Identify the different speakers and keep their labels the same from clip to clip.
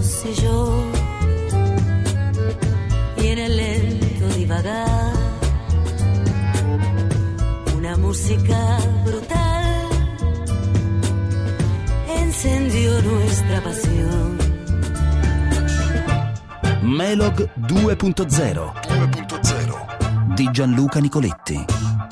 Speaker 1: fossi yo y en el lento divagar una música brutal encendió nuestra pasión.
Speaker 2: Melog 2.0 di Gianluca Nicoletti.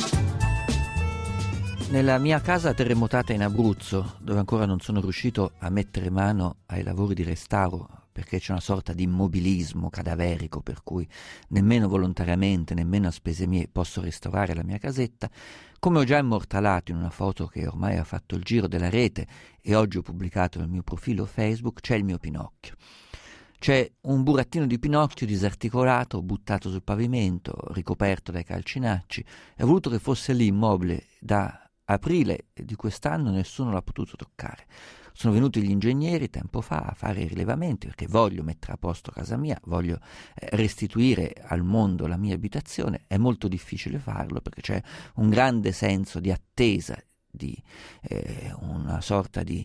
Speaker 3: Nella mia casa terremotata in Abruzzo, dove ancora non sono riuscito a mettere mano ai lavori di restauro, perché c'è una sorta di immobilismo cadaverico per cui nemmeno volontariamente, nemmeno a spese mie posso restaurare la mia casetta, come ho già immortalato in una foto che ormai ha fatto il giro della rete e oggi ho pubblicato nel mio profilo Facebook, c'è il mio Pinocchio. C'è un burattino di Pinocchio disarticolato, buttato sul pavimento, ricoperto dai calcinacci, e ho voluto che fosse lì immobile da aprile di quest'anno, nessuno l'ha potuto toccare. Sono venuti gli ingegneri tempo fa a fare i rilevamenti perché voglio mettere a posto casa mia, voglio restituire al mondo la mia abitazione. È molto difficile farlo perché c'è un grande senso di attesa, di una sorta di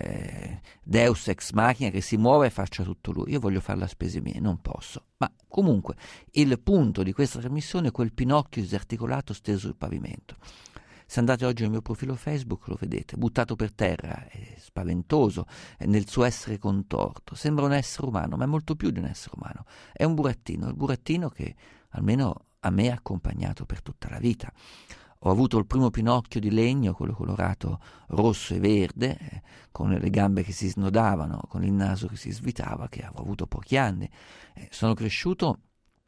Speaker 3: deus ex machina che si muove e faccia tutto lui. Io voglio fare le spese mie, non posso. Ma comunque il punto di questa trasmissione è quel Pinocchio disarticolato steso sul pavimento. Se andate oggi al mio profilo Facebook lo vedete, buttato per terra, è spaventoso nel suo essere contorto, sembra un essere umano, ma è molto più di un essere umano, è un burattino, il burattino che almeno a me ha accompagnato per tutta la vita. Ho avuto il primo Pinocchio di legno, quello colorato rosso e verde, con le gambe che si snodavano, con il naso che si svitava, che avevo avuto pochi anni. Sono cresciuto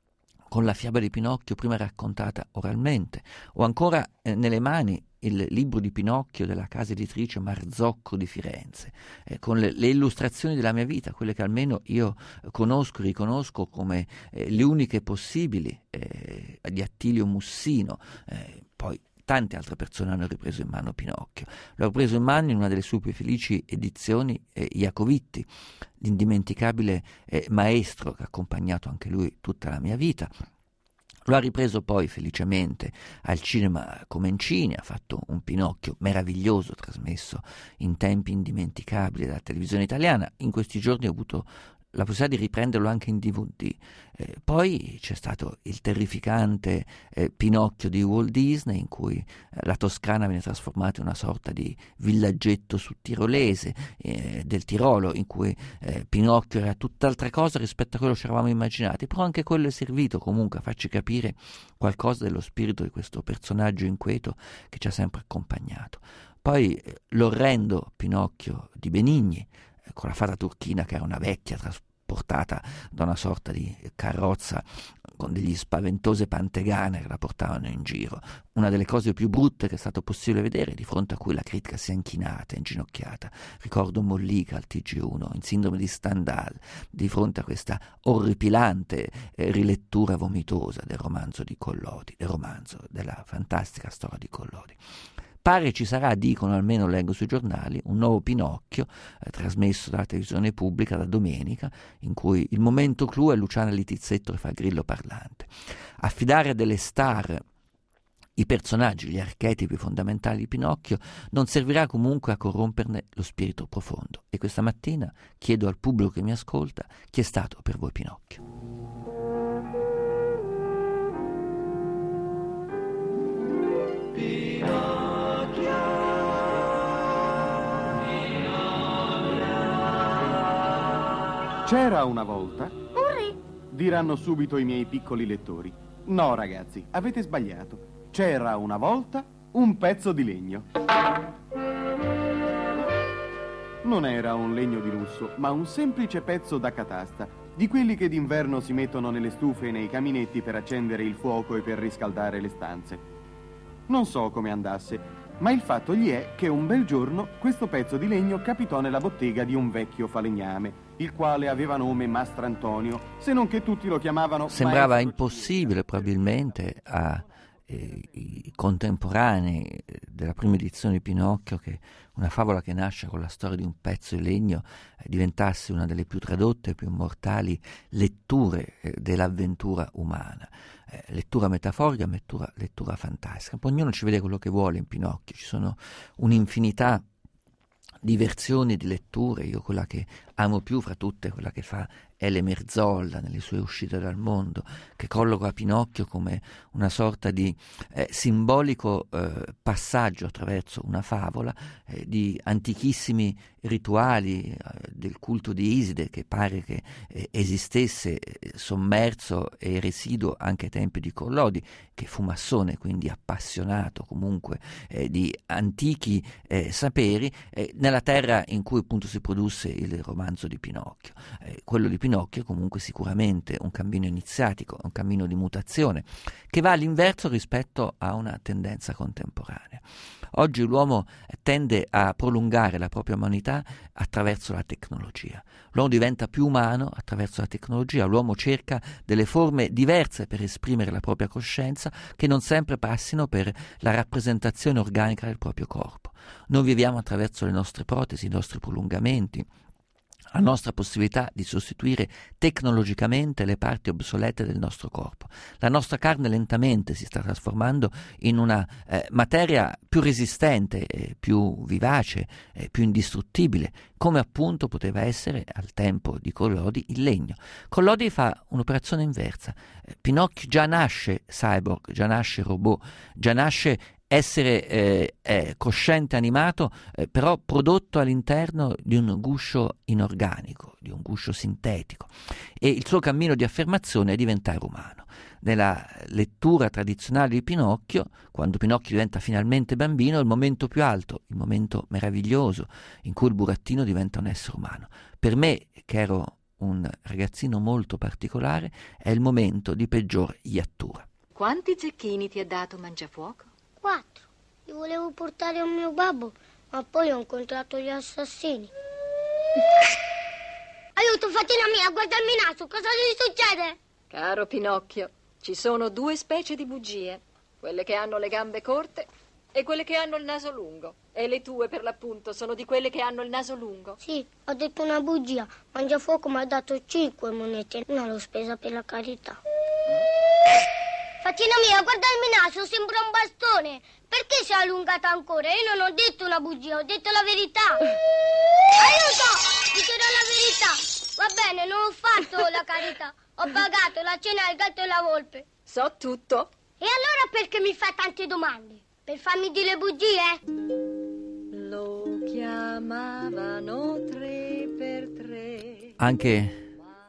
Speaker 3: con la fiaba di Pinocchio prima raccontata oralmente. Ho ancora nelle mani il libro di Pinocchio della casa editrice Marzocco di Firenze, con le illustrazioni della mia vita, quelle che almeno io conosco e riconosco come le uniche possibili, di Attilio Mussino. Poi tante altre persone hanno ripreso in mano Pinocchio. L'ho preso in mano in una delle sue più felici edizioni, Iacovitti, l'indimenticabile maestro che ha accompagnato anche lui tutta la mia vita. Lo ha ripreso poi felicemente al cinema Comencini, ha fatto un Pinocchio meraviglioso trasmesso in tempi indimenticabili dalla televisione italiana. In questi giorni ho avuto la possibilità di riprenderlo anche in DVD. Poi c'è stato il terrificante Pinocchio di Walt Disney, in cui la Toscana viene trasformata in una sorta di villaggetto sudtirolese del Tirolo, in cui Pinocchio era tutt'altra cosa rispetto a quello che ci eravamo immaginati, però anche quello è servito comunque a farci capire qualcosa dello spirito di questo personaggio inquieto che ci ha sempre accompagnato. Poi l'orrendo Pinocchio di Benigni, con la fata turchina che era una vecchia trasportata da una sorta di carrozza con degli spaventose pantegane che la portavano in giro. Una delle cose più brutte che è stato possibile vedere, di fronte a cui la critica si è inchinata, inginocchiata. Ricordo Mollica al TG1 in Sindrome di Stendhal, di fronte a questa orripilante rilettura vomitosa del romanzo di Collodi, del romanzo della fantastica storia di Collodi. Pare ci sarà, dicono, almeno leggo sui giornali, un nuovo Pinocchio trasmesso dalla televisione pubblica da domenica, in cui il momento clou è Luciana Littizzetto che fa il grillo parlante. Affidare a delle star i personaggi, gli archetipi fondamentali di Pinocchio non servirà comunque a corromperne lo spirito profondo. E questa mattina chiedo al pubblico che mi ascolta: chi è stato per voi Pinocchio?
Speaker 4: C'era una volta, diranno subito i miei piccoli lettori. No, ragazzi, avete sbagliato. C'era una volta un pezzo di legno. Non era un legno di lusso, ma un semplice pezzo da catasta, di quelli che d'inverno si mettono nelle stufe e nei caminetti per accendere il fuoco e per riscaldare le stanze. Non so come andasse, ma il fatto gli è che un bel giorno questo pezzo di legno capitò nella bottega di un vecchio falegname, il quale aveva nome Mastrantonio, se non che tutti lo chiamavano
Speaker 3: Sembrava
Speaker 4: Maestro
Speaker 3: impossibile probabilmente ai contemporanei della prima edizione di Pinocchio che una favola che nasce con la storia di un pezzo di legno diventasse una delle più tradotte e più immortali letture dell'avventura umana. Lettura metaforica, lettura fantastica. Poi ognuno ci vede quello che vuole in Pinocchio, ci sono un'infinità di versioni di letture. Io quella che amo più fra tutte, quella che fa Ele Merzolla nelle sue uscite dal mondo, che colloca Pinocchio come una sorta di simbolico passaggio attraverso una favola di antichissimi rituali del culto di Iside, che pare che esistesse sommerso e residuo anche ai tempi di Collodi, che fu massone, quindi appassionato comunque di antichi saperi, nella terra in cui appunto si produsse il romanzo di Pinocchio. Quello di Pinocchio è comunque sicuramente un cammino iniziatico, un cammino di mutazione che va all'inverso rispetto a una tendenza contemporanea. Oggi l'uomo tende a prolungare la propria umanità attraverso la tecnologia. L'uomo diventa più umano attraverso la tecnologia, l'uomo cerca delle forme diverse per esprimere la propria coscienza che non sempre passino per la rappresentazione organica del proprio corpo. Noi viviamo attraverso le nostre protesi, i nostri prolungamenti, la nostra possibilità di sostituire tecnologicamente le parti obsolete del nostro corpo. La nostra carne lentamente si sta trasformando in una materia più resistente, più vivace, più indistruttibile, come appunto poteva essere al tempo di Collodi il legno. Collodi fa un'operazione inversa. Pinocchio già nasce cyborg, già nasce robot, già nasce essere cosciente animato, però prodotto all'interno di un guscio inorganico, di un guscio sintetico, e il suo cammino di affermazione è diventare umano. Nella lettura tradizionale di Pinocchio, quando Pinocchio diventa finalmente bambino, è il momento più alto, il momento meraviglioso in cui il burattino diventa un essere umano. Per me, che ero un ragazzino molto particolare, è il momento di peggior iattura.
Speaker 5: Quanti zecchini ti ha dato Mangiafuoco?
Speaker 6: 4. Li volevo portare a mio babbo, ma poi ho incontrato gli assassini. Aiuto, fatina mia, guardami il naso, cosa gli succede?
Speaker 5: Caro Pinocchio, ci sono 2 specie di bugie, quelle che hanno le gambe corte e quelle che hanno il naso lungo. E le tue, per l'appunto, sono di quelle che hanno il naso lungo.
Speaker 6: Sì, ho detto una bugia. Mangiafuoco mi ha dato 5 monete, non l'ho spesa per la carità. Fatina mia, guardami il naso, sembra un bastone. Perché si è allungata ancora? Io non ho detto una bugia, ho detto la verità. Aiuto! Dicerò la verità. Va bene, non ho fatto la carità. Ho pagato la cena al gatto e la volpe.
Speaker 5: So tutto.
Speaker 6: E allora perché mi fa tante domande? Per farmi dire bugie?
Speaker 5: Lo chiamavano 3 per 3.
Speaker 3: Anche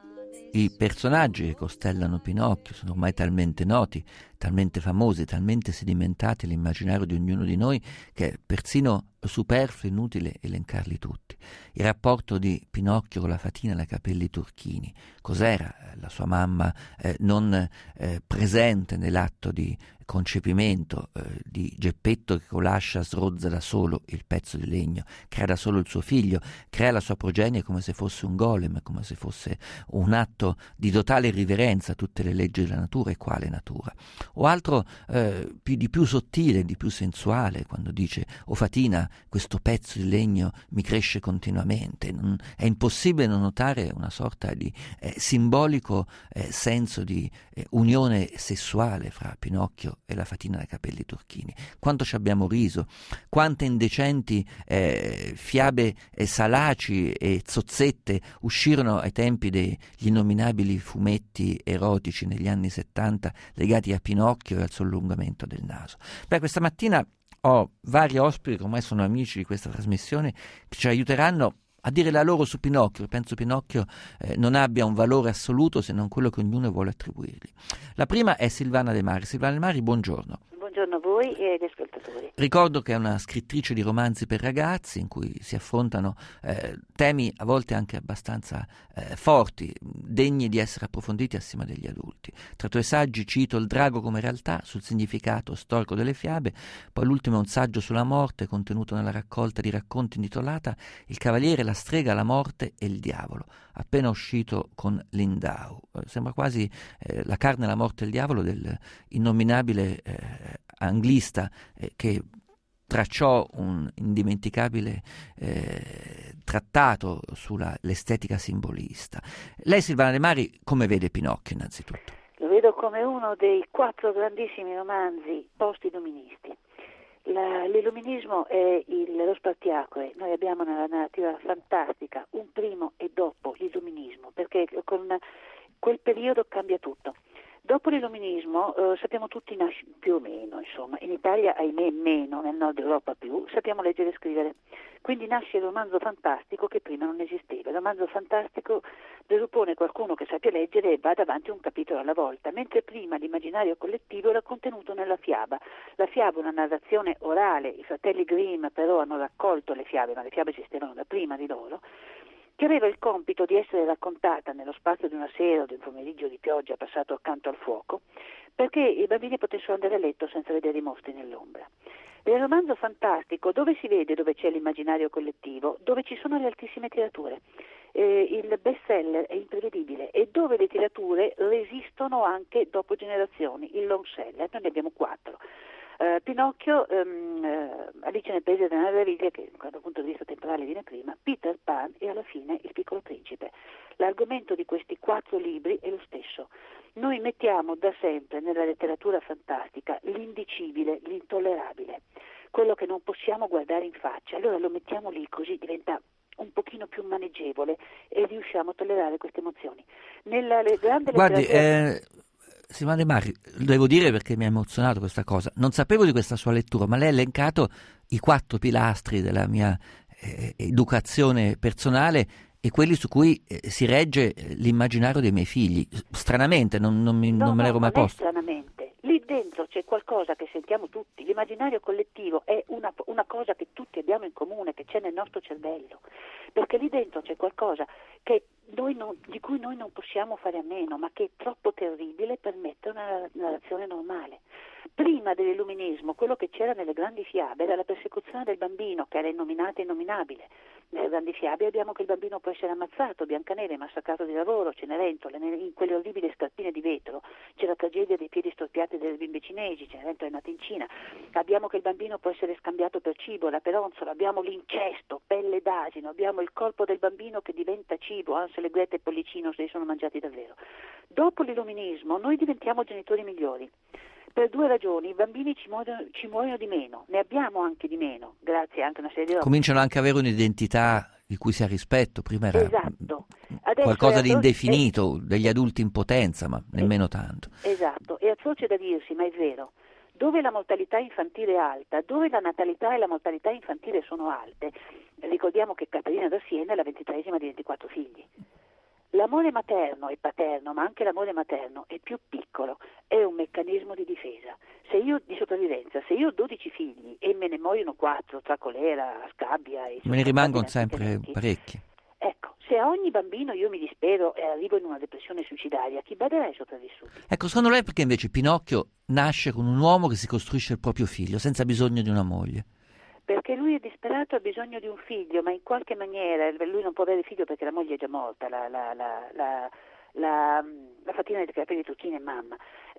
Speaker 3: i personaggi che costellano Pinocchio sono ormai talmente noti, talmente famosi, talmente sedimentati nell'immaginario di ognuno di noi che è persino superfluo e inutile elencarli tutti. Il rapporto di Pinocchio con la fatina dai capelli turchini, cos'era la sua mamma non presente nell'atto di concepimento di Geppetto che con l'ascia srozza da solo il pezzo di legno, crea da solo il suo figlio, crea la sua progenie come se fosse un golem, come se fosse un atto di totale irriverenza a tutte le leggi della natura. E quale natura? O altro di più sottile, di più sensuale, quando dice: "O fatina, questo pezzo di legno mi cresce continuamente". È impossibile non notare una sorta di simbolico senso di unione sessuale fra Pinocchio e la fatina dai capelli turchini. Quanto ci abbiamo riso, quante indecenti fiabe salaci e zozzette uscirono ai tempi degli innominabili fumetti erotici negli anni 70 legati a Pinocchio e al suo allungamento del naso. Questa mattina ho vari ospiti che ormai sono amici di questa trasmissione che ci aiuteranno a dire la loro su Pinocchio. Penso Pinocchio non abbia un valore assoluto se non quello che ognuno vuole attribuirgli. La prima è Silvana De Mari. Silvana De Mari, buongiorno.
Speaker 7: Buongiorno a voi e agli ascoltatori.
Speaker 3: Ricordo che è una scrittrice di romanzi per ragazzi in cui si affrontano temi a volte anche abbastanza forti, degni di essere approfonditi assieme degli adulti. Tra i tuoi saggi cito Il drago come realtà, sul significato storico delle fiabe, poi l'ultimo è un saggio sulla morte contenuto nella raccolta di racconti intitolata Il cavaliere, la strega, la morte e il diavolo, appena uscito con Lindau. Sembra quasi La carne, la morte e il diavolo del innominabile anglista che tracciò un indimenticabile trattato sull'estetica simbolista. Lei, Silvana De Mari, come vede Pinocchio innanzitutto?
Speaker 7: Lo vedo come uno dei 4 grandissimi romanzi post-illuministi. L'illuminismo è lo spartiacque. Noi abbiamo nella narrativa fantastica un primo e dopo l'illuminismo, perché con quel periodo cambia tutto. Dopo l'illuminismo sappiamo tutti più o meno, insomma, in Italia ahimè meno, nel nord Europa più, sappiamo leggere e scrivere. Quindi nasce il romanzo fantastico che prima non esisteva. Il romanzo fantastico presuppone qualcuno che sappia leggere e vada avanti un capitolo alla volta, mentre prima l'immaginario collettivo era contenuto nella fiaba. La fiaba è una narrazione orale, i fratelli Grimm però hanno raccolto le fiabe, ma le fiabe esistevano da prima di loro, che aveva il compito di essere raccontata nello spazio di una sera o di un pomeriggio di pioggia passato accanto al fuoco, perché i bambini potessero andare a letto senza vedere i mostri nell'ombra. Nel romanzo fantastico, dove si vede dove c'è l'immaginario collettivo, dove ci sono le altissime tirature, il bestseller è imprevedibile e dove le tirature resistono anche dopo generazioni, il long seller, noi ne abbiamo 4. Pinocchio, Alice nel Paese delle Meraviglie, che dal punto di vista temporale viene prima, Peter Pan e alla fine Il Piccolo Principe. L'argomento di questi 4 libri è lo stesso. Noi mettiamo da sempre nella letteratura fantastica l'indicibile, l'intollerabile, quello che non possiamo guardare in faccia, allora lo mettiamo lì, così diventa un pochino più maneggevole e riusciamo a tollerare queste emozioni. Nella grande letteratura...
Speaker 3: Silvana De Mari, devo dire perché mi ha emozionato questa cosa, non sapevo di questa sua lettura, ma lei ha elencato i 4 pilastri della mia educazione personale e quelli su cui si regge l'immaginario dei miei figli. Stranamente, non me l'ero mai posto.
Speaker 7: Stranamente. Lì dentro c'è qualcosa che sentiamo tutti, l'immaginario collettivo è una cosa che tutti abbiamo in comune, che c'è nel nostro cervello, perché lì dentro c'è qualcosa che di cui noi non possiamo fare a meno, ma che è troppo terribile per mettere una narrazione normale. Prima dell'illuminismo, quello che c'era nelle grandi fiabe era la persecuzione del bambino, che era innominata e innominabile. Nelle grandi fiabe abbiamo che il bambino può essere ammazzato, Biancaneve massacrato di lavoro, Cenerentola, in quelle orribili scarpine di vetro c'è la tragedia dei piedi storpiati delle bimbe cinesi, Cenerentola è nata in Cina. Abbiamo che il bambino può essere scambiato per cibo, la peronzola, abbiamo l'incesto, pelle d'asino, abbiamo il corpo del bambino che diventa cibo, Ansel e Gretel e Pollicino se li sono mangiati davvero. Dopo l'illuminismo noi diventiamo genitori migliori. Per 2 ragioni, i bambini ci muoiono di meno, ne abbiamo anche di meno, grazie anche a una serie di robe.
Speaker 3: Cominciano anche ad avere un'identità di cui si ha rispetto, prima era
Speaker 7: esatto.
Speaker 3: qualcosa di indefinito, degli adulti in potenza, ma nemmeno tanto.
Speaker 7: Esatto, è atroce da dirsi, ma è vero. Dove la mortalità infantile è alta, dove la natalità e la mortalità infantile sono alte, ricordiamo che Caterina da Siena è la 23esima di 24 figli. L'amore materno e paterno, ma anche l'amore materno è più piccolo, è un meccanismo di difesa. Di sopravvivenza, se io ho 12 figli e me ne muoiono 4 tra colera, scabbia e...
Speaker 3: Me ne rimangono sempre parecchi.
Speaker 7: Ecco, se a ogni bambino io mi dispero e arrivo in una depressione suicidaria, chi baderà ai sopravvissuti?
Speaker 3: Ecco, secondo lei perché invece Pinocchio nasce con un uomo che si costruisce il proprio figlio, senza bisogno di una moglie?
Speaker 7: Perché lui è disperato, ha bisogno di un figlio, ma in qualche maniera lui non può avere figlio perché la moglie è già morta, la fatina dei capelli turchini è mamma.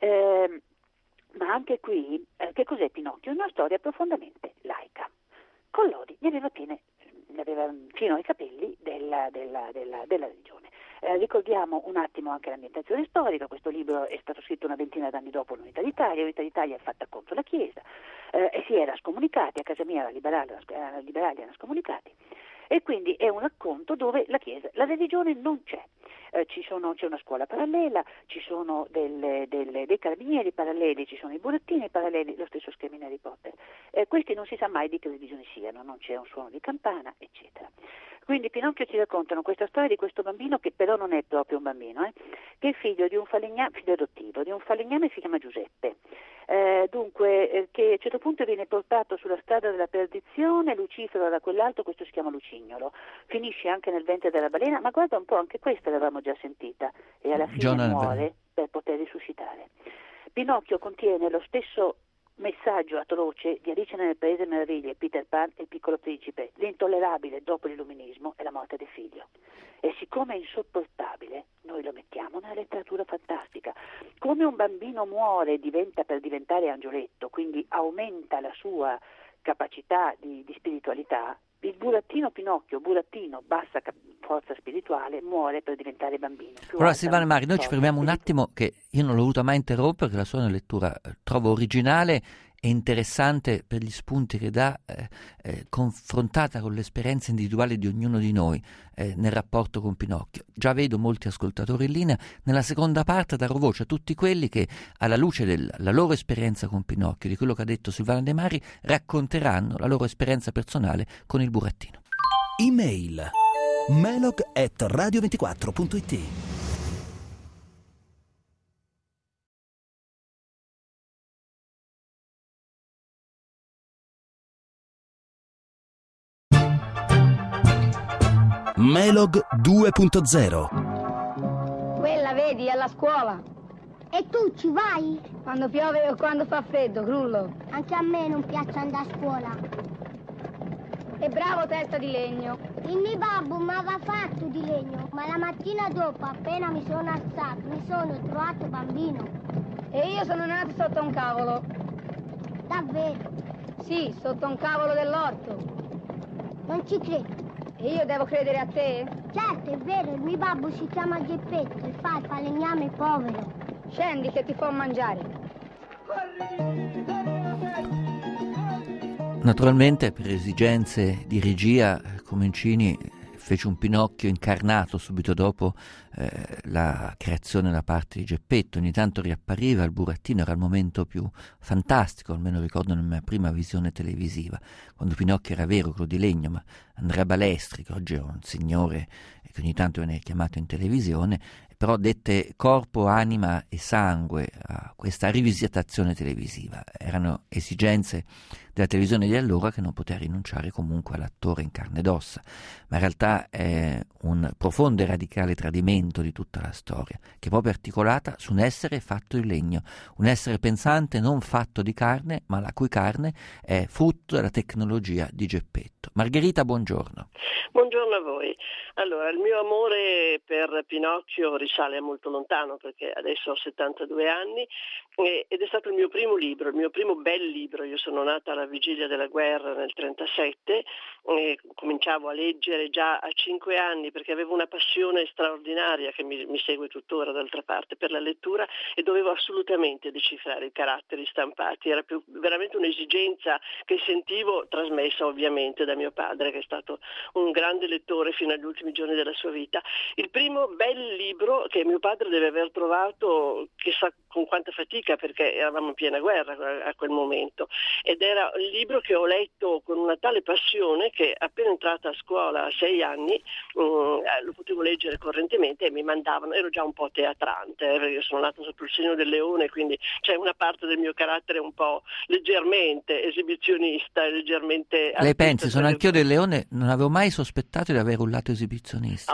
Speaker 7: Ma anche qui, che cos'è Pinocchio? Una storia profondamente laica. Collodi ne aveva fino ai capelli della religione. Ricordiamo un attimo anche l'ambientazione storica. Questo libro è stato scritto una ventina d'anni dopo l'Unità d'Italia. L'Unità d'Italia è fatta contro la Chiesa e si era scomunicati, a casa mia liberali erano scomunicati, e quindi è un racconto dove la religione non c'è. C'è una scuola parallela, ci sono dei carabinieri paralleli, ci sono i burattini paralleli, lo stesso schema in Harry Potter. Questi non si sa mai di che religione siano, non c'è un suono di campana, eccetera. Quindi Pinocchio ci raccontano questa storia di questo bambino che però non è proprio un bambino, che è figlio di un falegname, figlio adottivo, di un falegname che si chiama Giuseppe. Che a un certo punto viene portato sulla strada della perdizione, Lucifero da quell'alto, questo si chiama Lucignolo, finisce anche nel ventre della balena, ma guarda un po', anche questa l'avevamo già sentita, e alla fine muore per poter risuscitare. Pinocchio contiene lo stesso messaggio atroce di Alice nel Paese delle Meraviglie, Peter Pan e Il Piccolo Principe. L'intollerabile dopo l'illuminismo è la morte del figlio, e siccome è insopportabile noi lo mettiamo nella letteratura fantastica. Come un bambino muore per diventare angioletto, quindi aumenta la sua capacità di spiritualità, il burattino Pinocchio, bassa forza spirituale, muore per diventare bambino.
Speaker 3: Allora Silvana Mari, noi ci fermiamo un attimo, che io non l'ho voluta mai interrompere, perché la sua è una lettura trovo originale è interessante per gli spunti che dà, confrontata con l'esperienza individuale di ognuno di noi nel rapporto con Pinocchio. Già vedo molti ascoltatori in linea. Nella seconda parte darò voce a tutti quelli che, alla luce della loro esperienza con Pinocchio, di quello che ha detto Silvana De Mari, racconteranno la loro esperienza personale con il burattino.
Speaker 2: Email melog@radio24.it. Melog 2.0.
Speaker 8: Quella, vedi, è alla scuola.
Speaker 6: E tu ci vai?
Speaker 8: Quando piove o quando fa freddo, Grullo.
Speaker 6: Anche a me non piace andare a scuola.
Speaker 8: E bravo, testa di legno.
Speaker 6: Il mio babbo mi aveva fatto di legno, ma la mattina dopo, appena mi sono alzato, mi sono trovato bambino.
Speaker 8: E io sono nato sotto un cavolo.
Speaker 6: Davvero?
Speaker 8: Sì, sotto un cavolo dell'orto.
Speaker 6: Non ci credo.
Speaker 8: E io devo credere a te?
Speaker 6: Certo, è vero, il mio babbo si chiama Geppetto e fa il falegname povero.
Speaker 8: Scendi che ti può mangiare.
Speaker 3: Naturalmente, per esigenze di regia, Comencini fece un Pinocchio incarnato subito dopo la creazione da parte di Geppetto. Ogni tanto riappariva il burattino, era il momento più fantastico, almeno ricordo nella mia prima visione televisiva, quando Pinocchio era vero, quello di legno, ma Andrea Balestri, che oggi è un signore che ogni tanto viene chiamato in televisione, però dette corpo, anima e sangue a questa rivisitazione televisiva. Erano esigenze della televisione di allora che non poteva rinunciare comunque all'attore in carne ed ossa, ma in realtà è un profondo e radicale tradimento di tutta la storia, che è proprio articolata su un essere fatto di legno, un essere pensante non fatto di carne, ma la cui carne è frutto della tecnologia di Geppetto. Margherita, buongiorno.
Speaker 9: Buongiorno a voi. Allora, il mio amore per Pinocchio risale a molto lontano, perché adesso ho 72 anni ed è stato il mio primo libro, il mio primo bel libro. Io sono nata alla vigilia della guerra nel 1937, cominciavo a leggere già a 5 anni perché avevo una passione straordinaria che mi segue tuttora d'altra parte per la lettura, e dovevo assolutamente decifrare i caratteri stampati. Era veramente un'esigenza che sentivo, trasmessa ovviamente da mio padre, che è stato un grande lettore fino agli ultimi giorni della sua vita. Il primo bel libro che mio padre deve aver trovato, chissà con quanta fatica, perché eravamo in piena guerra a quel momento, ed era un libro che ho letto con una tale passione che appena entrata a scuola a 6 anni lo potevo leggere correntemente e mi mandavano. Ero già un po' teatrante, perché io sono nata sotto il segno del leone, quindi c'è una parte del mio carattere un po' leggermente esibizionista, leggermente...
Speaker 3: Lei pensi, sono anch'io del leone, non avevo mai sospettato di avere un lato esibizionista.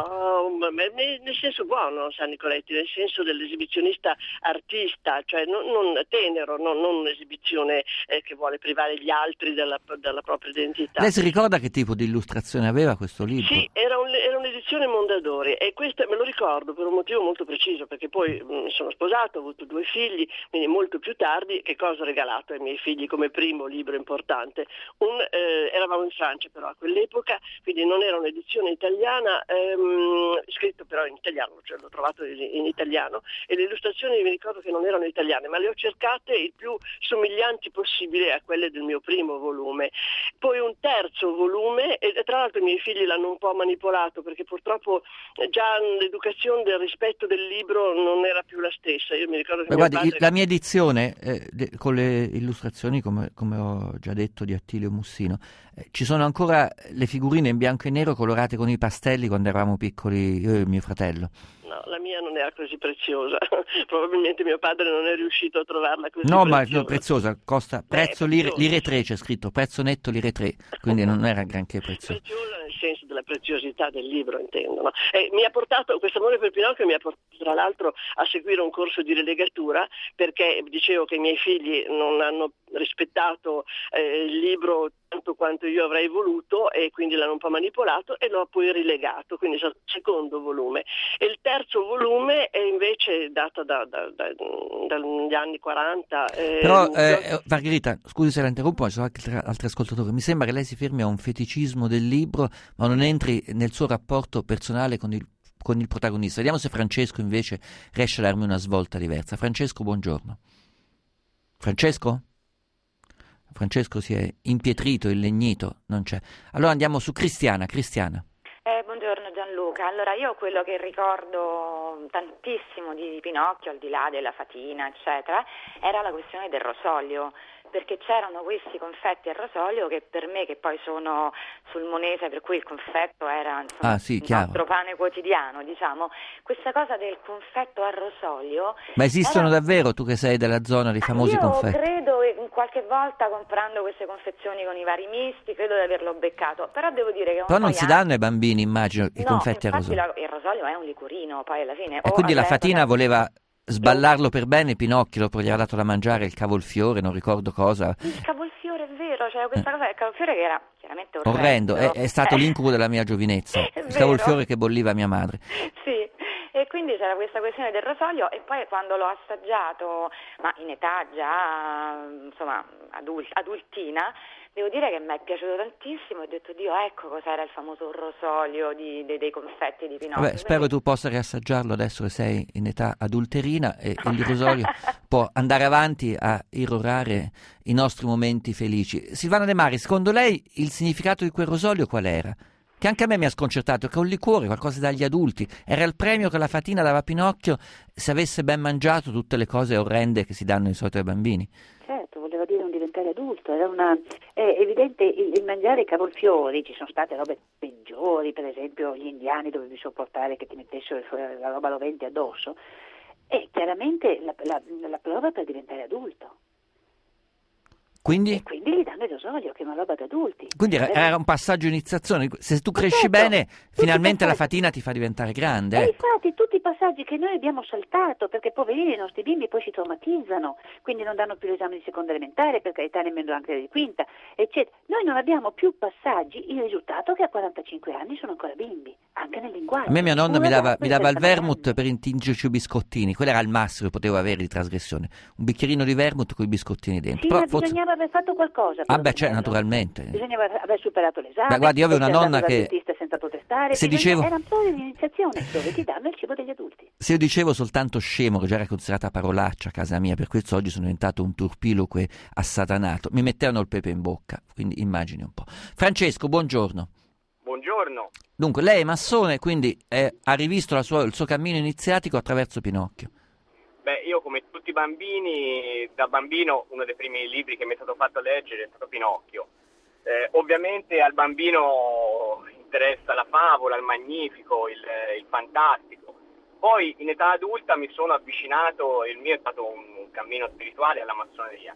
Speaker 9: Nel senso buono, San Nicoletti, nel senso dell'esibizionista artista, cioè non tenero, non un'esibizione che vuole privare gli altri della propria identità.
Speaker 3: Lei si ricorda che tipo di illustrazione aveva questo libro?
Speaker 9: Sì, era un'edizione Mondadori, e questo me lo ricordo per un motivo molto preciso, perché poi mi sono sposato, ho avuto 2 figli, quindi molto più tardi. Che cosa ho regalato ai miei figli come primo libro importante? Eravamo in Francia però a quell'epoca, quindi non era un'edizione italiana, scritto però in italiano, cioè l'ho trovato in italiano, e le illustrazioni mi ricordo che non erano italiane, ma le ho cercate il più somiglianti possibile a quelle del mio primo volume. Poi un terzo volume, e tra l'altro i miei figli l'hanno un po' manipolato, perché purtroppo già l'educazione del rispetto del libro non era più la stessa. Io mi ricordo che
Speaker 3: la mia edizione con le illustrazioni, come ho già detto, di Attilio Mussino, ci sono ancora le figurine in bianco e nero colorate con i pastelli quando eravamo piccoli, io e mio fratello.
Speaker 9: No, la mia non era così preziosa. Probabilmente mio padre non è riuscito a trovarla così
Speaker 3: preziosa.
Speaker 9: preziosa.
Speaker 3: Ma preziosa, costa prezzo lire 3, c'è scritto, prezzo netto lire 3, quindi non era granché preziosa.
Speaker 9: Preziosa nel senso della preziosità del libro, intendo, no? Mi ha portato, questo amore per Pinocchio mi ha portato tra l'altro a seguire un corso di rilegatura, perché dicevo che i miei figli non hanno rispettato il libro tanto quanto io avrei voluto, e quindi l'hanno un po' manipolato e l'ho poi rilegato, quindi è stato il secondo volume. E il terzo volume è invece dato dagli anni 40.
Speaker 3: Però Margherita, scusi se la interrompo, ma ci sono anche altri ascoltatori. Mi sembra che lei si fermi a un feticismo del libro, ma non entri nel suo rapporto personale con il protagonista. Vediamo se Francesco invece riesce a darmi una svolta diversa. Francesco, buongiorno. Francesco? Francesco si è impietrito,illegnito, non c'è. Allora andiamo su Cristiana.
Speaker 10: Buongiorno Gianluca. Allora io quello che ricordo tantissimo di Pinocchio, al di là della fatina eccetera, era la questione del rosolio, perché c'erano questi confetti al rosolio che per me, che poi sono sul Monese, per cui il confetto era insomma, il nostro pane quotidiano, diciamo, questa cosa del confetto al rosolio.
Speaker 3: Ma esistono davvero, tu che sei della zona, dei famosi confetti?
Speaker 10: Io credo, qualche volta comprando queste confezioni con i vari misti, credo di averlo beccato, però devo dire che
Speaker 3: però non si danno ai bambini, immagino, i confetti al rosolio.
Speaker 10: Il rosolio è un liquorino, poi alla fine.
Speaker 3: E quindi la fatina voleva sballarlo per bene, Pinocchio gli aveva dato da mangiare il cavolfiore, non ricordo cosa.
Speaker 10: Il cavolfiore è vero, cioè questa cosa del cavolfiore che era chiaramente
Speaker 3: orrendo. È stato l'incubo della mia giovinezza, il cavolfiore che bolliva mia madre.
Speaker 10: Sì, e quindi c'era questa questione del rosolio, e poi quando l'ho assaggiato, ma in età già insomma adultina, devo dire che mi è piaciuto tantissimo, ho detto Dio, ecco cos'era il famoso rosolio dei confetti di Pinocchio.
Speaker 3: Vabbè, spero tu possa riassaggiarlo adesso che sei in età adulterina e il rosolio può andare avanti a irrorare i nostri momenti felici. Silvana De Mari, secondo lei il significato di quel rosolio qual era? Che anche a me mi ha sconcertato, che è un liquore, qualcosa dagli adulti. Era il premio che la fatina dava a Pinocchio se avesse ben mangiato tutte le cose orrende che si danno di solito ai bambini.
Speaker 7: Certo, voleva dire un diventare adulto, è evidente il mangiare i cavolfiori, ci sono state robe peggiori, per esempio gli indiani dovevi sopportare che ti mettessero la roba lovente addosso, e chiaramente la prova per diventare adulto.
Speaker 3: Quindi?
Speaker 7: E quindi gli danno il rosolio, che è una roba da adulti.
Speaker 3: Quindi era un passaggio di iniziazione. Se tu cresci bene, finalmente la fatina ti fa diventare grande.
Speaker 7: E infatti tutti i passaggi che noi abbiamo saltato, perché poverini i nostri bimbi poi si traumatizzano, quindi non danno più l'esame di seconda elementare, per carità nemmeno anche di quinta, eccetera. Noi non abbiamo più passaggi, il risultato è che a 45 anni sono ancora bimbi, anche nel linguaggio.
Speaker 3: A me mia nonna mi dava il vermouth per intingerci i biscottini, quello era il massimo che potevo avere di trasgressione, un bicchierino di vermouth con i biscottini dentro.
Speaker 7: Sì,
Speaker 3: però
Speaker 7: ma bisognava aver fatto qualcosa.
Speaker 3: Naturalmente.
Speaker 7: Bisognava aver superato l'esame.
Speaker 3: Ma guardi, io avevo una nonna che
Speaker 7: senza protestare. Era un po' di iniziazione dove ti danno il cibo degli adulti.
Speaker 3: Se io dicevo soltanto scemo, che già era considerata parolaccia a casa mia, per questo oggi sono diventato un turpiloque assatanato, mi mettevano il pepe in bocca, quindi immagini un po'. Francesco, buongiorno.
Speaker 11: Buongiorno.
Speaker 3: Dunque, lei è massone, quindi ha rivisto il suo cammino iniziatico attraverso Pinocchio.
Speaker 11: Beh, io come tutti i bambini, da bambino uno dei primi libri che mi è stato fatto leggere è stato Pinocchio. Ovviamente al bambino interessa la favola, il magnifico, il fantastico. Poi in età adulta mi sono avvicinato, il mio è stato un cammino spirituale alla massoneria.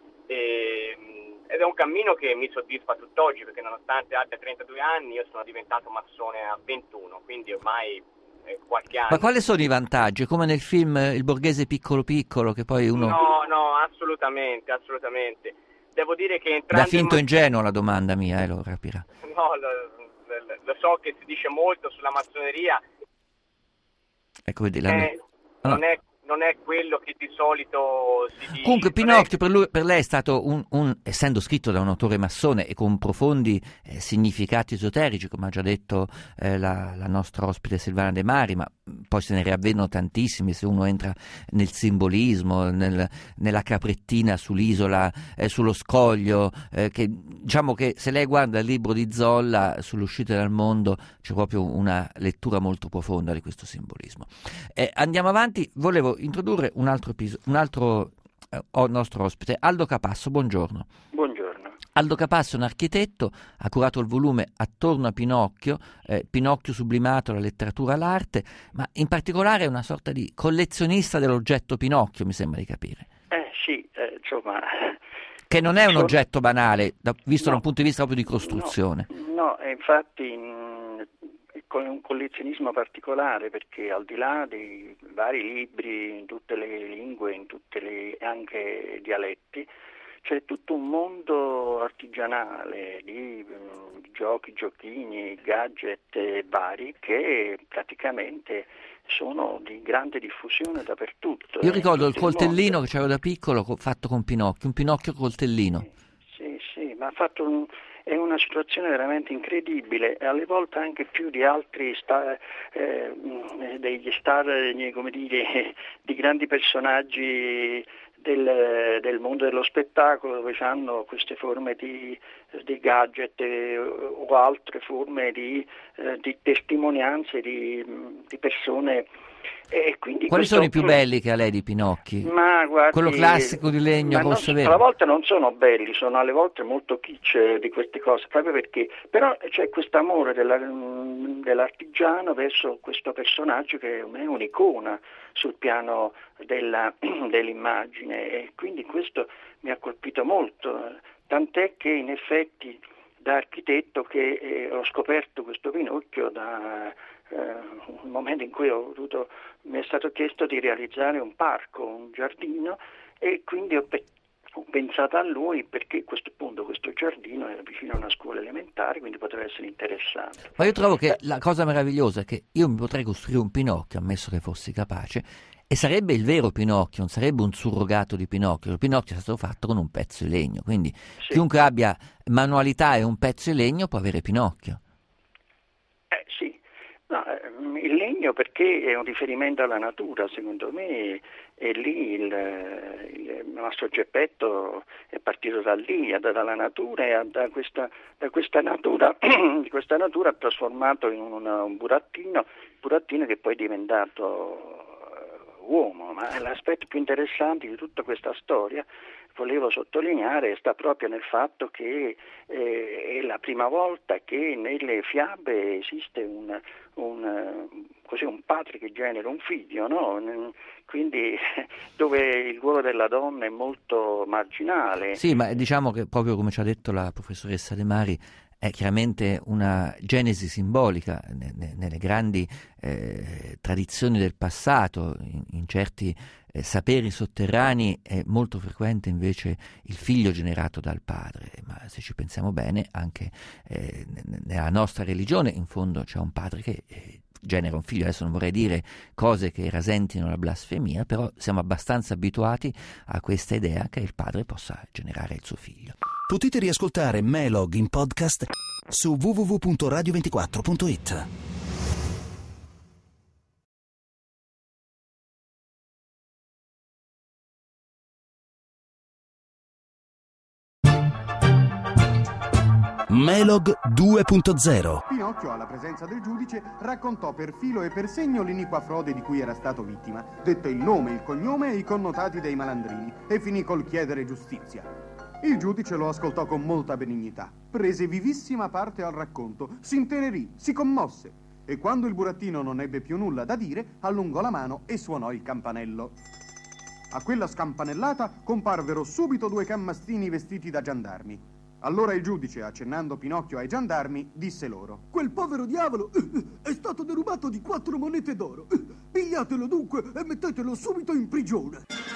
Speaker 11: Ed è un cammino che mi soddisfa tutt'oggi, perché nonostante abbia 32 anni io sono diventato massone a 21, quindi ormai qualche anno.
Speaker 3: Ma quali sono i vantaggi? Come nel film Il borghese piccolo piccolo, che poi uno...
Speaker 11: No, assolutamente. Devo dire che entrando...
Speaker 3: Da finto ingenuo la domanda mia, lo capirà.
Speaker 11: No, lo so che si dice molto sulla massoneria.
Speaker 3: Ecco, vedi,
Speaker 11: non è quello che di solito si dice.
Speaker 3: Comunque Pinocchio per lei è stato essendo scritto da un autore massone e con profondi significati esoterici, come ha già detto la nostra ospite Silvana De Mari, ma poi se ne riavvengono tantissimi se uno entra nel simbolismo, nella caprettina sull'isola, sullo scoglio, che diciamo che se lei guarda il libro di Zolla sull'uscita dal mondo c'è proprio una lettura molto profonda di questo simbolismo. Andiamo avanti, volevo introdurre un altro nostro ospite, Aldo Capasso, buongiorno.
Speaker 12: Buongiorno.
Speaker 3: Aldo Capasso è un architetto, ha curato il volume Attorno a Pinocchio, Pinocchio sublimato, la letteratura, l'arte, ma in particolare è una sorta di collezionista dell'oggetto Pinocchio, mi sembra di capire.
Speaker 12: Sì, insomma...
Speaker 3: Che non è un oggetto banale, visto da un punto di vista proprio di costruzione.
Speaker 12: No, infatti con un collezionismo particolare, perché al di là dei vari libri in tutte le lingue, in tutte le anche dialetti, c'è tutto un mondo artigianale di giochi, giochini, gadget vari che praticamente sono di grande diffusione dappertutto.
Speaker 3: Io ricordo il coltellino che c'avevo da piccolo fatto con Pinocchio, un Pinocchio coltellino.
Speaker 12: Sì, ma ha fatto è una situazione veramente incredibile, e alle volte anche più di altri degli star, come dire, di grandi personaggi del mondo dello spettacolo, dove hanno queste forme di gadget o altre forme di testimonianze di persone. E quindi
Speaker 3: quali sono i più belli che ha lei di Pinocchi?
Speaker 12: Ma guardi,
Speaker 3: quello classico di legno rosso e verde?
Speaker 12: Alle volte non sono belli, sono alle volte molto kitsch di queste cose, proprio perché però c'è questo amore dell'artigiano verso questo personaggio che è un'icona sul piano dell'immagine, e quindi questo mi ha colpito molto, tant'è che in effetti da architetto che ho scoperto questo Pinocchio da un momento in cui mi è stato chiesto di realizzare un parco, un giardino, e quindi ho pensato a lui perché questo giardino era vicino a una scuola elementare, quindi poteva essere interessante.
Speaker 3: Ma io trovo che la cosa meravigliosa è che io mi potrei costruire un Pinocchio, ammesso che fossi capace, e sarebbe il vero Pinocchio, non sarebbe un surrogato di Pinocchio. Il Pinocchio è stato fatto con un pezzo di legno, quindi chiunque abbia manualità e un pezzo di legno può avere Pinocchio.
Speaker 12: Sì. No, il legno perché è un riferimento alla natura, secondo me, e lì il Mastro Geppetto è partito da lì, dalla natura, e da questa natura, di questa natura ha trasformato in un burattino che poi è diventato uomo. Ma l'aspetto più interessante di tutta questa storia, volevo sottolineare, sta proprio nel fatto che è la prima volta che nelle fiabe esiste un padre che genera un figlio, no? Quindi dove il ruolo della donna è molto marginale.
Speaker 3: Sì, ma diciamo che proprio come ci ha detto la professoressa De Mari, è chiaramente una genesi simbolica nelle grandi tradizioni del passato, in certi saperi sotterranei è molto frequente invece il figlio generato dal padre, ma se ci pensiamo bene anche nella nostra religione in fondo c'è un padre che genera un figlio. Adesso non vorrei dire cose che rasentino la blasfemia, però siamo abbastanza abituati a questa idea che il padre possa generare il suo figlio.
Speaker 2: Potete riascoltare Melog in podcast su www.radio24.it. Melog 2.0.
Speaker 4: Pinocchio, alla presenza del giudice, raccontò per filo e per segno l'iniqua frode di cui era stato vittima, dette il nome, il cognome e i connotati dei malandrini, e finì col chiedere giustizia. Il giudice lo ascoltò con molta benignità, prese vivissima parte al racconto, si intenerì, si commosse, e quando il burattino non ebbe più nulla da dire, allungò la mano e suonò il campanello. A quella scampanellata comparvero subito 2 cammastrini vestiti da giandarmi. Allora il giudice, accennando Pinocchio ai giandarmi, disse loro:
Speaker 13: quel povero diavolo è stato derubato di 4 monete d'oro. Pigliatelo dunque e mettetelo subito in prigione.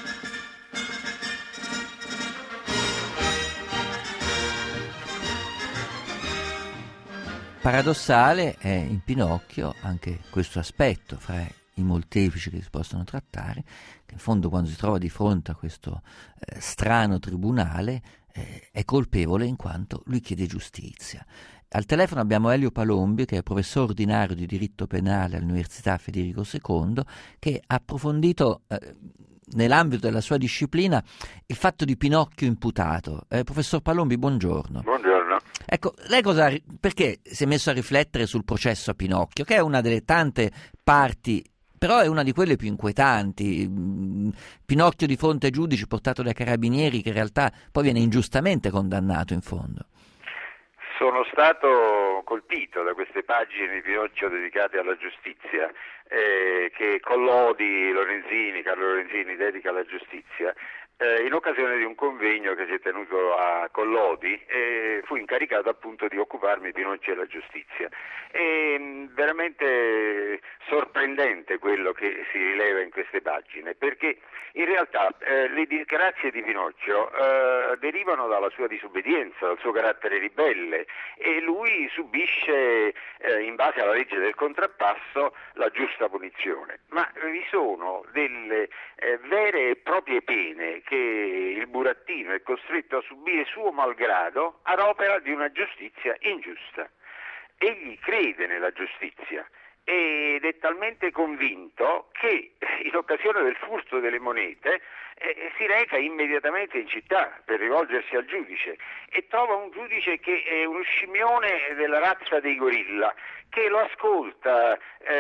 Speaker 3: Paradossale è in Pinocchio anche questo aspetto fra i molteplici che si possono trattare, che in fondo quando si trova di fronte a questo strano tribunale è colpevole in quanto lui chiede giustizia. Al telefono abbiamo Elio Palombi, che è professore ordinario di diritto penale all'Università Federico II, che ha approfondito nell'ambito della sua disciplina il fatto di Pinocchio imputato. Professor Palombi, buongiorno.
Speaker 14: Buongiorno.
Speaker 3: Ecco, lei perché si è messo a riflettere sul processo a Pinocchio, che è una delle tante parti, però è una di quelle più inquietanti. Pinocchio di fronte ai giudici portato dai carabinieri, che in realtà poi viene ingiustamente condannato in fondo.
Speaker 14: Sono stato colpito da queste pagine di Pinocchio dedicate alla giustizia, che Carlo Lorenzini dedica alla giustizia. In occasione di un convegno che si è tenuto a Collodi, fui incaricato appunto di occuparmi di Pinocchio e la giustizia. È veramente sorprendente quello che si rileva in queste pagine, perché in realtà le disgrazie di Pinocchio derivano dalla sua disobbedienza, dal suo carattere ribelle, e lui subisce in base alla legge del contrappasso la giusta punizione. Ma vi sono delle vere e proprie pene che il burattino è costretto a subire suo malgrado ad opera di una giustizia ingiusta. Egli crede nella giustizia ed è talmente convinto che in occasione del furto delle monete si reca immediatamente in città per rivolgersi al giudice e trova un giudice che è uno scimmione della razza dei gorilla, che lo ascolta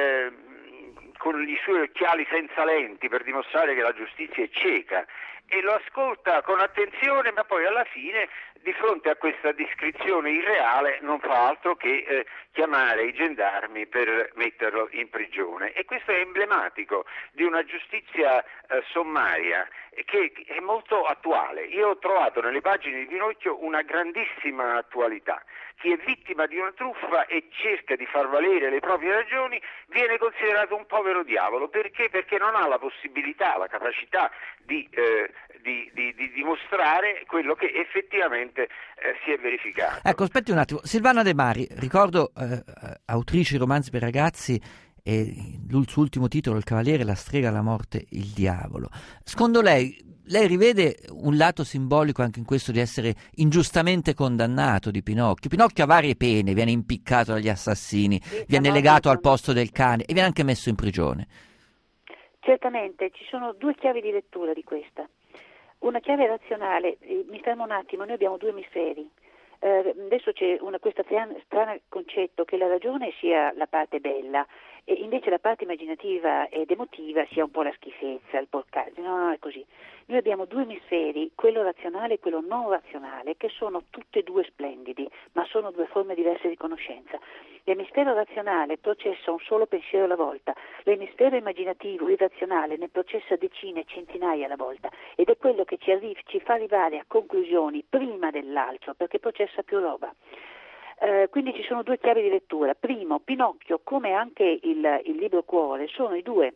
Speaker 14: con i suoi occhiali senza lenti per dimostrare che la giustizia è cieca, e lo ascolta con attenzione, ma poi alla fine, di fronte a questa descrizione irreale, non fa altro che chiamare i gendarmi per metterlo in prigione. E questo è emblematico di una giustizia sommaria che è molto attuale. Io ho trovato nelle pagine di Pinocchio una grandissima attualità. Chi è vittima di una truffa e cerca di far valere le proprie ragioni viene considerato un povero diavolo. Perché? Perché non ha la possibilità, la capacità di dimostrare quello che effettivamente si è verificato.
Speaker 3: Ecco, aspetti un attimo. Silvana De Mari, ricordo autrice di romanzi per ragazzi, e il suo ultimo titolo, Il Cavaliere, la strega, la morte, il diavolo. Secondo lei rivede un lato simbolico anche in questo di essere ingiustamente condannato di Pinocchio? Pinocchio ha varie pene, viene impiccato dagli assassini, viene legato al posto del cane e viene anche messo in prigione.
Speaker 7: Certamente, ci sono due chiavi di lettura di questa. Una chiave razionale, mi fermo un attimo, noi abbiamo due emisferi. Adesso c'è questo strano concetto che la ragione sia la parte bella e invece la parte immaginativa ed emotiva sia un po' la schifezza, il porcaggio. No, è così. Noi abbiamo due emisferi, quello razionale e quello non razionale, che sono tutti e due splendidi, ma sono due forme diverse di conoscenza. L'emisfero razionale processa un solo pensiero alla volta, l'emisfero immaginativo, irrazionale, ne processa decine, centinaia alla volta, ed è quello che ci fa arrivare a conclusioni prima dell'altro, perché processa più roba. Quindi ci sono due chiavi di lettura. Primo, Pinocchio, come anche il libro Cuore, sono i due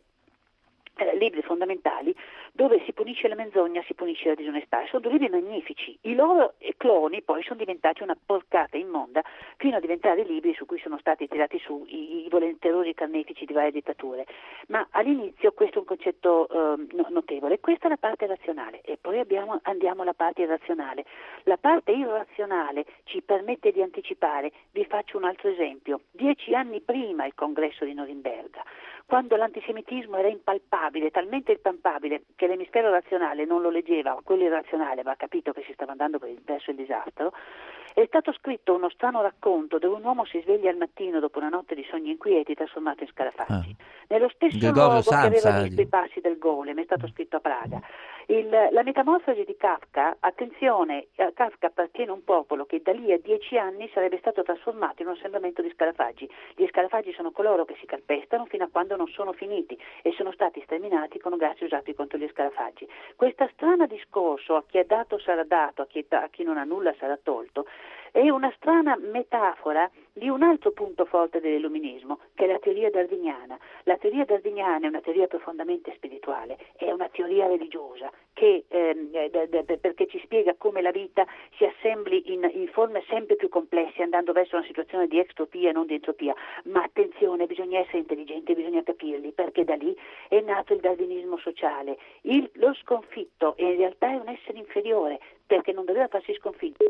Speaker 7: libri fondamentali dove si punisce la menzogna, si punisce la disonestà. Sono due libri magnifici. I loro cloni poi sono diventati una porcata immonda fino a diventare libri su cui sono stati tirati su i volenterosi carnefici di varie dittature. Ma all'inizio questo è un concetto notevole. Questa è la parte razionale e poi andiamo alla parte irrazionale. La parte irrazionale ci permette di anticipare. Vi faccio un altro esempio. 10 anni prima il congresso di Norimberga, quando l'antisemitismo era impalpabile, talmente impalpabile che l'emisfero razionale non lo leggeva, quello irrazionale aveva capito che si stava andando verso il disastro, è stato scritto uno strano racconto dove un uomo si sveglia al mattino dopo una notte di sogni inquieti trasformato in Scarafaggio. Nello stesso luogo che aveva visto i passi del golem, è stato scritto a Praga. La metamorfosi di Kafka, attenzione, a Kafka appartiene a un popolo che da lì a 10 anni sarebbe stato trasformato in un assemblamento di scarafaggi. Gli scarafaggi sono coloro che si calpestano fino a quando non sono finiti e sono stati sterminati con gas usati contro gli scarafaggi. Questo strano discorso, a chi ha dato sarà dato, a chi non ha nulla sarà tolto, è una strana metafora di un altro punto forte dell'illuminismo, che è la teoria darwiniana. La teoria darwiniana è una teoria profondamente spirituale, è una teoria religiosa che perché ci spiega come la vita si assembli in forme sempre più complesse, andando verso una situazione di extropia e non di entropia. Ma attenzione, bisogna essere intelligenti, bisogna capirli, perché da lì è nato il darwinismo sociale. Lo sconfitto in realtà è un essere inferiore, perché non doveva farsi sconfitto.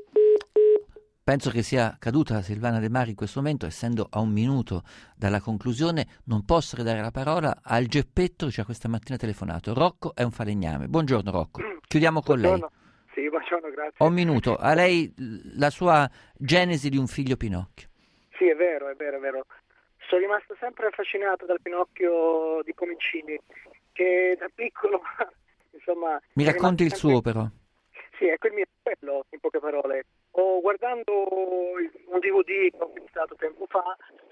Speaker 3: Penso che sia caduta Silvana De Mari in questo momento, essendo a un minuto dalla conclusione. Non posso ridare la parola al Geppetto che ci ha questa mattina telefonato. Rocco è un falegname. Buongiorno Rocco, chiudiamo con lei.
Speaker 15: Sì, buongiorno, grazie.
Speaker 3: Ho un minuto, a lei la sua genesi di un figlio Pinocchio.
Speaker 15: Sì, è vero. Sono rimasto sempre affascinato dal Pinocchio di Comincini, che da piccolo, insomma...
Speaker 3: Mi racconti il suo però.
Speaker 15: Sì, ecco il mio appello, in poche parole. Guardando un DVD che ho visto tempo fa,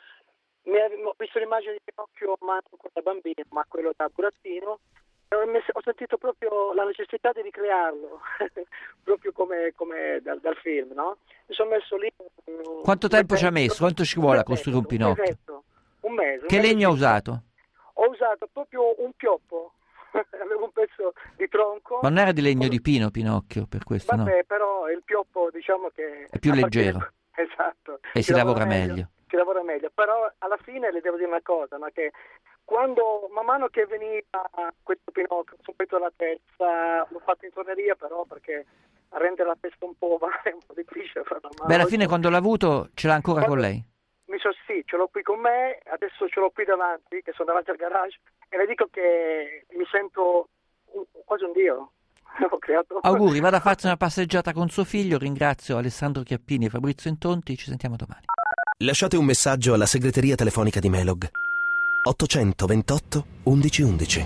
Speaker 15: ho visto l'immagine di Pinocchio ma non da bambino, ma quello da burattino, e ho sentito proprio la necessità di ricrearlo, proprio come dal film, no? Mi sono messo lì...
Speaker 3: Quanto tempo ci ha messo? Quanto ci vuole a costruire un Pinocchio?
Speaker 15: Un mese.
Speaker 3: Che legno ha usato?
Speaker 15: Ho usato proprio un pioppo. Avevo un pezzo di tronco.
Speaker 3: Ma non era di legno di pino Pinocchio, per questo?
Speaker 15: Vabbè,
Speaker 3: no?
Speaker 15: Però il pioppo, diciamo che
Speaker 3: è più leggero.
Speaker 15: Esatto.
Speaker 3: E si lavora meglio.
Speaker 15: Si lavora meglio, però alla fine le devo dire una cosa, no? Che quando, man mano che veniva questo Pinocchio, ho preso la testa, l'ho fatto in torneria però perché a rendere la testa un po' è un po' difficile farla.
Speaker 3: Beh, alla fine quando l'ha avuto ce l'ha ancora con lei?
Speaker 15: Mi sono sì, ce l'ho qui con me, adesso ce l'ho qui davanti, che sono davanti al garage, e le dico che mi sento quasi un dio. Ho creato...
Speaker 3: Auguri, vada a farsi una passeggiata con suo figlio. Ringrazio Alessandro Chiappini e Fabrizio Intonti, ci sentiamo domani.
Speaker 2: Lasciate un messaggio alla segreteria telefonica di Melog 828 1111.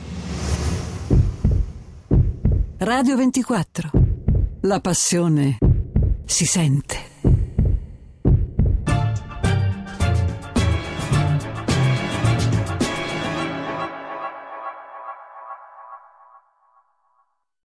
Speaker 16: Radio 24. La passione si sente.